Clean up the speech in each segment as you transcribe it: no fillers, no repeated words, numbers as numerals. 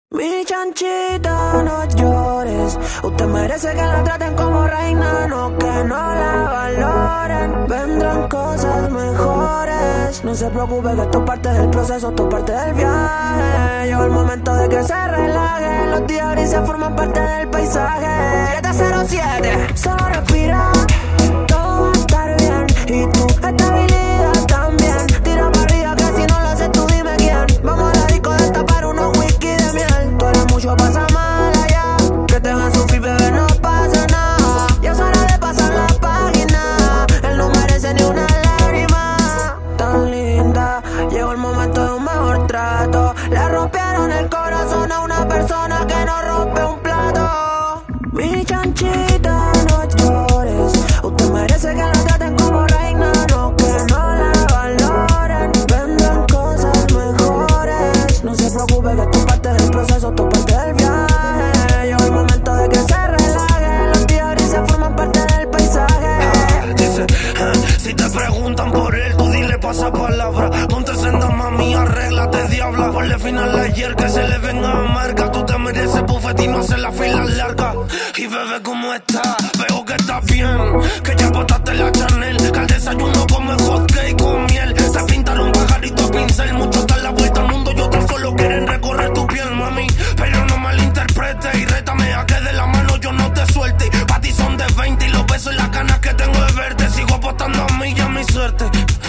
Mi chanchita, no llores. Usted merece que la traten como reina, no que no la valoren. Vendrán cosas mejores. No se preocupe que esto es parte del proceso, esto es parte del viaje. Llegó el momento de que se relaje. Los días grises forman parte del paisaje. 707, solo respira. Todo va a estar bien. Y tu estabilidad también. Tira para arriba que si no lo haces tú dime quién. Vamos a la disco de destapar unos whisky de miel. Tú eres mucho, pasa mal allá. Que te van a sufrir, bebé, no pasa nada. Ya es hora de pasar la página. Él no merece ni una lágrima. Tan linda, llegó el momento de un mejor trato. Le rompieron el corazón a una persona que no rompe un plato. Mi chanchita, no llores. Usted merece que la traten como reina, no que no la valoren. Vendrán cosas mejores. No se preocupe que esto es parte del proceso, esto es parte del viaje. Llegó el momento de que se relaje. Los días grises forman parte del paisaje. Dice, si te preguntan por él, tú dile pasapalabra. Ponte senda, mami, arréglate, diabla. Ponle final ayer que se le venga amarga. Tú te mereces buffet y no hacer la fila larga. Y bebé, ¿cómo estás? Veo que estás bien, que ya botaste la Chanel, que al desayuno come hot cake con miel. Te pintaron pajarito a pincel, muchos dan la vuelta al mundo y otros solo quieren recorrer tu piel, mami. Pero no malinterpretes y rétame a que de la mano yo no te suelte. Pa' ti son de 20 y los besos y las ganas que tengo de verte. Sigo apostando a mí y a mi suerte.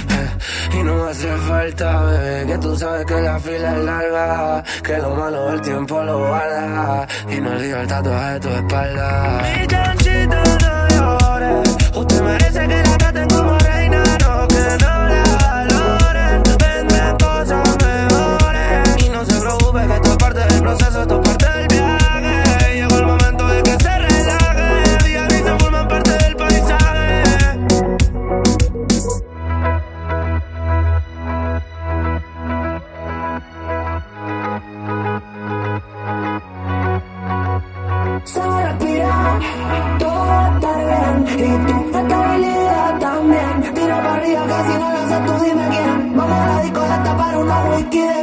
Y no hace falta, bebé, que tú sabes que la fila es larga, que lo malo del tiempo lo guarda. Y no olvides el tatuaje de tu espalda. Mi chanchita, no llores. Usted merece que la traten como reina, no que no la valoren. Vendrán cosas mejores. Y no se preocupe que esto es parte del proceso, esto es parte del viaje. Llegó el momento de que se relaje. Día a día se forman parte del paisaje. Solo respira, todo va a estar bien. Y tu estabilidad también. Tira para arriba que si no lo haces tú dime quién. Vamos a la disco de tapar unos whisky de